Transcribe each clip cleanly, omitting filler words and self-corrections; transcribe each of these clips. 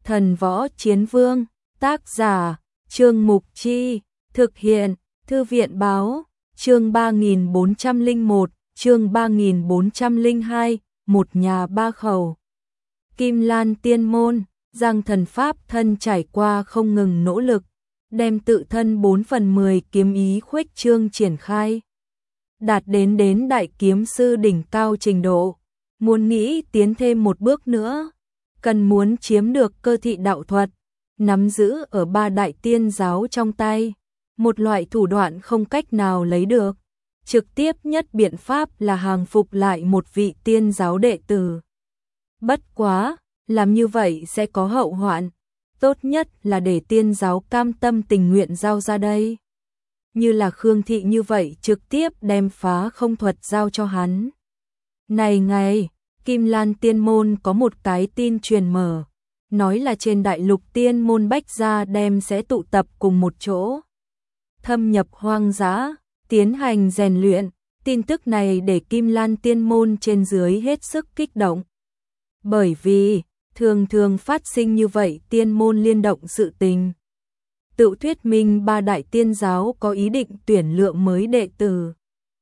Thần Võ Chiến Vương, tác giả, Trương Mục Chi, thực hiện, Thư viện Báo, chương 3401, chương 3402, một nhà ba khẩu. Kim Lan Tiên Môn, Giang Thần Pháp thân trải qua không ngừng nỗ lực, đem tự thân 4/10 kiếm ý khuếch trương triển khai. Đạt đến đại kiếm sư đỉnh cao trình độ, muốn nghĩ tiến thêm một bước nữa, cần muốn chiếm được cơ thị đạo thuật, nắm giữ ở 3 đại tiên giáo trong tay, một loại thủ đoạn không cách nào lấy được. Trực tiếp nhất biện pháp là hàng phục lại một vị tiên giáo đệ tử. Bất quá, làm như vậy sẽ có hậu hoạn, tốt nhất là để tiên giáo cam tâm tình nguyện giao ra đây. Như là Khương Thị như vậy trực tiếp đem phá không thuật giao cho hắn. Này ngày, Kim Lan Tiên Môn có một cái tin truyền mở, nói là trên đại lục tiên môn Bách Gia đem sẽ tụ tập cùng một chỗ, thâm nhập hoang dã, tiến hành rèn luyện. Tin tức này để Kim Lan Tiên Môn trên dưới hết sức kích động. Bởi vì, thường phát sinh như vậy tiên môn liên động sự tình. Tự thuyết minh 3 đại tiên giáo có ý định tuyển lượng mới đệ tử.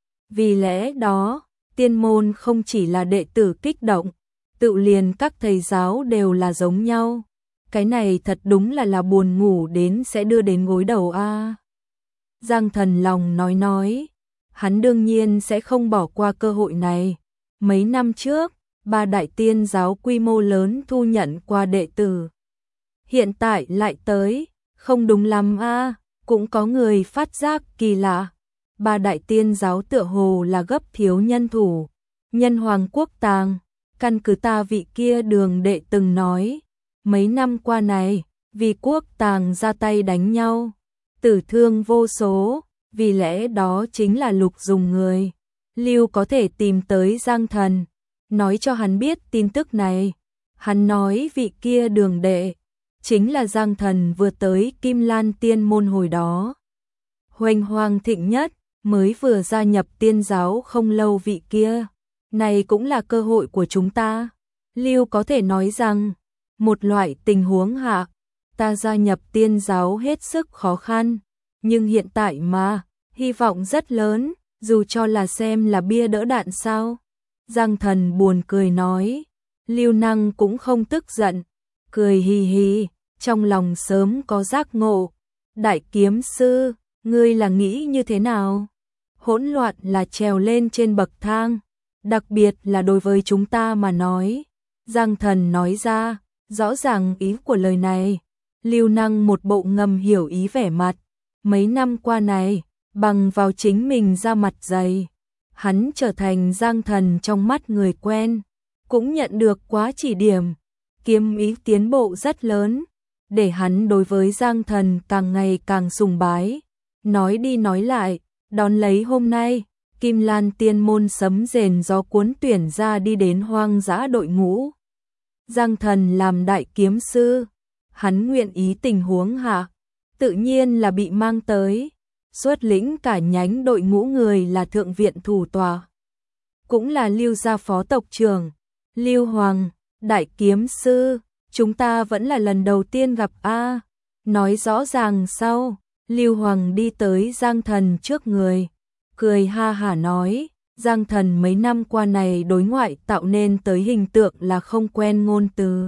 Vì lẽ đó, tiên môn không chỉ là đệ tử kích động, tự liền các thầy giáo đều là giống nhau. Cái này thật đúng là buồn ngủ đến sẽ đưa đến gối đầu a. Giang Thần lòng nói, hắn đương nhiên sẽ không bỏ qua cơ hội này. Mấy năm trước, 3 đại tiên giáo quy mô lớn thu nhận qua đệ tử. Hiện tại lại tới, không đúng lắm a. Cũng có người phát giác kỳ lạ. 3 đại tiên giáo tựa hồ là gấp thiếu nhân thủ. Nhân Hoàng Quốc Tàng, căn cứ ta vị kia Đường đệ từng nói, mấy năm qua này, vì Quốc Tàng ra tay đánh nhau, tử thương vô số, vì lẽ đó chính là Lục dùng người. Lưu có thể tìm tới Giang Thần, nói cho hắn biết tin tức này. Hắn nói vị kia Đường đệ, chính là Giang Thần vừa tới Kim Lan Tiên Môn hồi đó. Hoành Hoàng thịnh nhất, mới vừa gia nhập tiên giáo không lâu vị kia. Này cũng là cơ hội của chúng ta. Lưu có thể nói rằng, một loại tình huống hạ, ta gia nhập tiên giáo hết sức khó khăn, nhưng hiện tại mà, hy vọng rất lớn, dù cho là xem là bia đỡ đạn sao. Giang Thần buồn cười nói, Lưu Năng cũng không tức giận, cười hì hì, trong lòng sớm có giác ngộ. Đại kiếm sư, ngươi là nghĩ như thế nào? Hỗn loạn là trèo lên trên bậc thang, đặc biệt là đối với chúng ta mà nói. Giang Thần nói ra, rõ ràng ý của lời này. Lưu Năng một bộ ngầm hiểu ý vẻ mặt. Mấy năm qua này, bằng vào chính mình ra mặt dày, hắn trở thành Giang Thần trong mắt người quen, cũng nhận được quá chỉ điểm, kiếm ý tiến bộ rất lớn, để hắn đối với Giang Thần càng ngày càng sùng bái. Nói đi nói lại, đón lấy hôm nay, Kim Lan Tiên Môn sấm rền gió cuốn tuyển ra đi đến hoang dã đội ngũ. Giang Thần làm đại kiếm sư, hắn nguyện ý tình huống hạ, tự nhiên là bị mang tới, xuất lĩnh cả nhánh đội ngũ người là thượng viện thủ tòa, cũng là Lưu gia phó tộc trưởng. Lưu Hoàng, đại kiếm sư, chúng ta vẫn là lần đầu tiên gặp a. Nói rõ ràng sau, Lưu Hoàng đi tới Giang Thần trước người, cười ha hả nói, Giang Thần mấy năm qua này đối ngoại tạo nên tới hình tượng là không quen ngôn từ.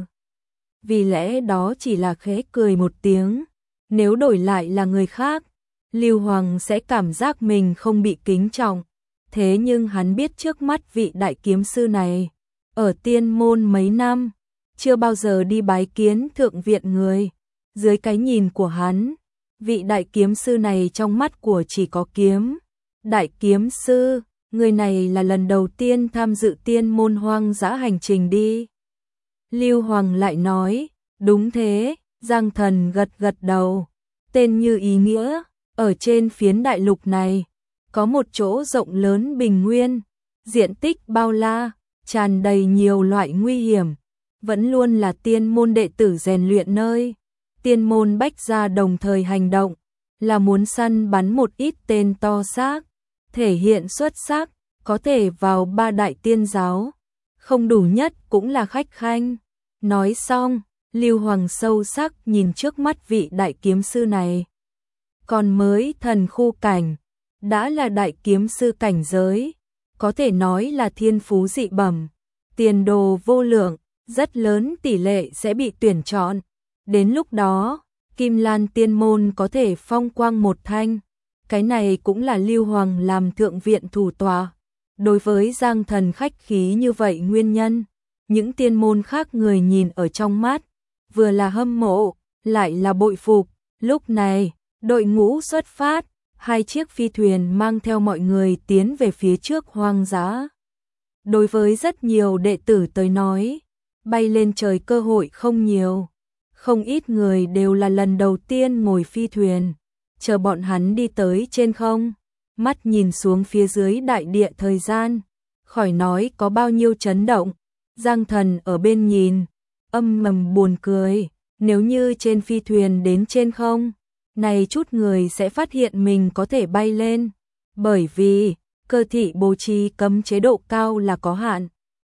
Vì lẽ đó chỉ là khẽ cười một tiếng, nếu đổi lại là người khác, Lưu Hoàng sẽ cảm giác mình không bị kính trọng. Thế nhưng hắn biết trước mắt vị đại kiếm sư này, ở tiên môn mấy năm, chưa bao giờ đi bái kiến thượng viện người. Dưới cái nhìn của hắn, vị đại kiếm sư này trong mắt của chỉ có kiếm. Đại kiếm sư, người này là lần đầu tiên tham dự tiên môn hoang dã hành trình đi. Lưu Hoàng lại nói, đúng thế. Giang Thần gật đầu, tên như ý nghĩa, ở trên phiến đại lục này, có một chỗ rộng lớn bình nguyên, diện tích bao la, tràn đầy nhiều loại nguy hiểm, vẫn luôn là tiên môn đệ tử rèn luyện nơi. Tiên môn Bách Gia đồng thời hành động, là muốn săn bắn một ít tên to xác, thể hiện xuất sắc, có thể vào 3 đại tiên giáo, không đủ nhất cũng là khách khanh. Nói xong, Lưu Hoàng sâu sắc nhìn trước mắt vị đại kiếm sư này. Còn mới thần khu cảnh, đã là đại kiếm sư cảnh giới, có thể nói là thiên phú dị bẩm, tiền đồ vô lượng, rất lớn tỷ lệ sẽ bị tuyển chọn. Đến lúc đó, Kim Lan Tiên môn có thể phong quang một thanh. Cái này cũng là Lưu Hoàng làm thượng viện thủ tọa. Đối với Giang Thần khách khí như vậy nguyên nhân, những tiên môn khác người nhìn ở trong mắt, vừa là hâm mộ, lại là bội phục. Lúc này, đội ngũ xuất phát, 2 chiếc phi thuyền mang theo mọi người tiến về phía trước hoang dã. Đối với rất nhiều đệ tử tới nói, bay lên trời cơ hội không nhiều. Không ít người đều là lần đầu tiên ngồi phi thuyền, chờ bọn hắn đi tới trên không, mắt nhìn xuống phía dưới đại địa thời gian, khỏi nói có bao nhiêu chấn động. Giang Thần ở bên nhìn, âm mầm buồn cười, nếu như trên phi thuyền đến trên không, này chút người sẽ phát hiện mình có thể bay lên, bởi vì cơ thị bố trí cấm chế độ cao là có hạn.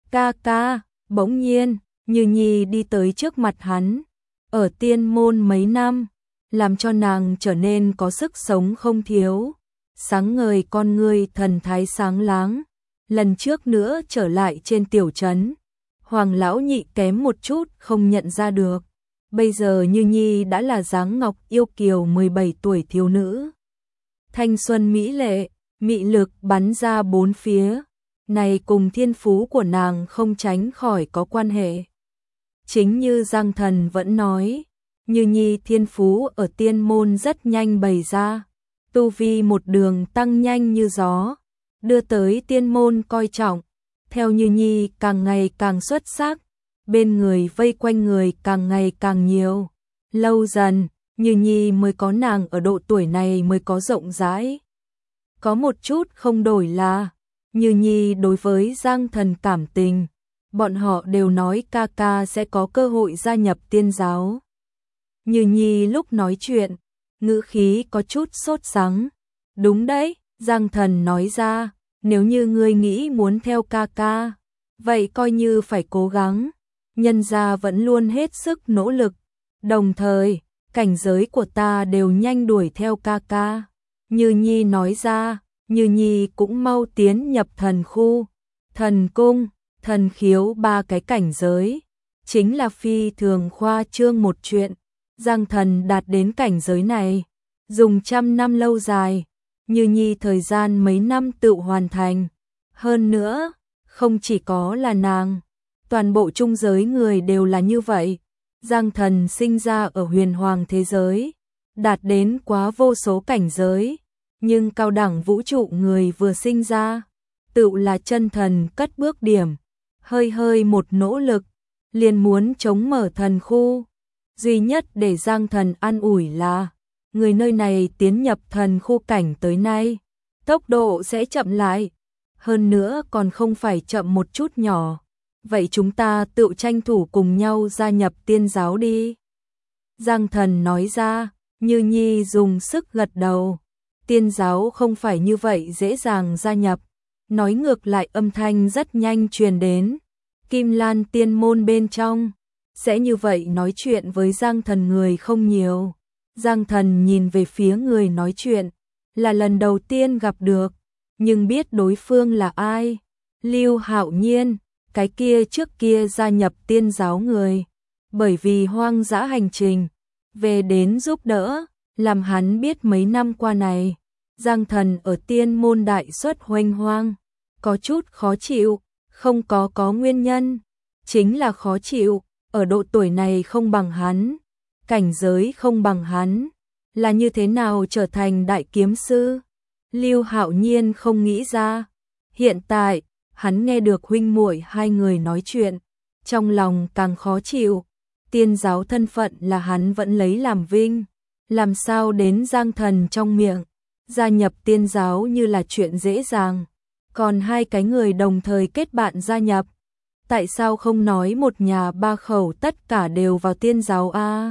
Ca, bỗng nhiên, Như Nhi đi tới trước mặt hắn, ở tiên môn mấy năm, làm cho nàng trở nên có sức sống không thiếu, sáng ngời con ngươi thần thái sáng láng. Lần trước nữa trở lại trên tiểu trấn, Hoàng lão nhị kém một chút không nhận ra được. Bây giờ Như Nhi đã là dáng ngọc yêu kiều 17 tuổi thiếu nữ. Thanh xuân mỹ lệ, mị lực bắn ra bốn phía, này cùng thiên phú của nàng không tránh khỏi có quan hệ. Chính như Giang Thần vẫn nói, Như Nhi thiên phú ở tiên môn rất nhanh bày ra, tu vi một đường tăng nhanh như gió, đưa tới tiên môn coi trọng. Theo Như Nhi càng ngày càng xuất sắc, bên người vây quanh người càng ngày càng nhiều. Lâu dần, Như Nhi mới có nàng ở độ tuổi này mới có rộng rãi. Có một chút không đổi là, Như Nhi đối với Giang Thần cảm tình, bọn họ đều nói ca ca sẽ có cơ hội gia nhập tiên giáo. Như Nhi lúc nói chuyện, ngữ khí có chút sốt sắng. Đúng đấy, Giang Thần nói ra, nếu như ngươi nghĩ muốn theo ca ca, vậy coi như phải cố gắng, nhân gia vẫn luôn hết sức nỗ lực, đồng thời, cảnh giới của ta đều nhanh đuổi theo ca ca. Như Nhi nói ra, Như Nhi cũng mau tiến nhập thần khu, thần cung, thần khiếu 3 cái cảnh giới, chính là phi thường khoa trương một chuyện. Giang Thần đạt đến cảnh giới này, dùng 100 năm lâu dài, Như Nhi thời gian mấy năm tự hoàn thành. Hơn nữa, không chỉ có là nàng, toàn bộ trung giới người đều là như vậy. Giang Thần sinh ra ở huyền hoàng thế giới, đạt đến quá vô số cảnh giới, nhưng cao đẳng vũ trụ người vừa sinh ra, tự là chân thần cất bước điểm, hơi một nỗ lực, liền muốn chống mở thần khu. Duy nhất để Giang Thần an ủi là, người nơi này tiến nhập thần khu cảnh tới nay, tốc độ sẽ chậm lại, hơn nữa còn không phải chậm một chút nhỏ. Vậy chúng ta tự tranh thủ cùng nhau gia nhập tiên giáo đi. Giang Thần nói ra, Như Nhi dùng sức gật đầu. Tiên giáo không phải như vậy dễ dàng gia nhập. Nói ngược lại âm thanh rất nhanh truyền đến. Kim Lan tiên môn bên trong, sẽ như vậy nói chuyện với Giang Thần người không nhiều. Giang Thần nhìn về phía người nói chuyện, là lần đầu tiên gặp được, nhưng biết đối phương là ai. Lưu Hạo Nhiên, cái kia trước kia gia nhập tiên giáo người, bởi vì hoang dã hành trình, về đến giúp đỡ, làm hắn biết mấy năm qua này, Giang Thần ở tiên môn đại xuất hoành hoang, có chút khó chịu, không có nguyên nhân, chính là khó chịu, ở độ tuổi này không bằng hắn, cảnh giới không bằng hắn, là như thế nào trở thành đại kiếm sư? Lưu Hạo Nhiên không nghĩ ra. Hiện tại, hắn nghe được huynh muội hai người nói chuyện, trong lòng càng khó chịu. Tiên giáo thân phận là hắn vẫn lấy làm vinh, làm sao đến Giang Thần trong miệng, gia nhập tiên giáo như là chuyện dễ dàng. Còn hai cái người đồng thời kết bạn gia nhập, tại sao không nói một nhà ba khẩu tất cả đều vào tiên giáo a?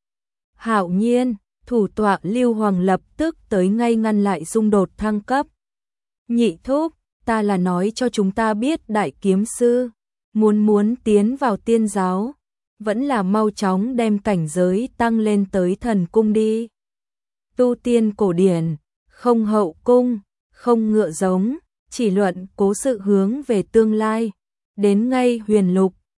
Hạo Nhiên, thủ tọa Lưu Hoàng lập tức tới ngay ngăn lại xung đột thăng cấp. Nhị thúc, ta là nói cho chúng ta biết đại kiếm sư muốn tiến vào tiên giáo, vẫn là mau chóng đem cảnh giới tăng lên tới thần cung đi. Tu tiên cổ điển, không hậu cung, không ngựa giống, chỉ luận cố sự hướng về tương lai. Đến ngay huyền lục,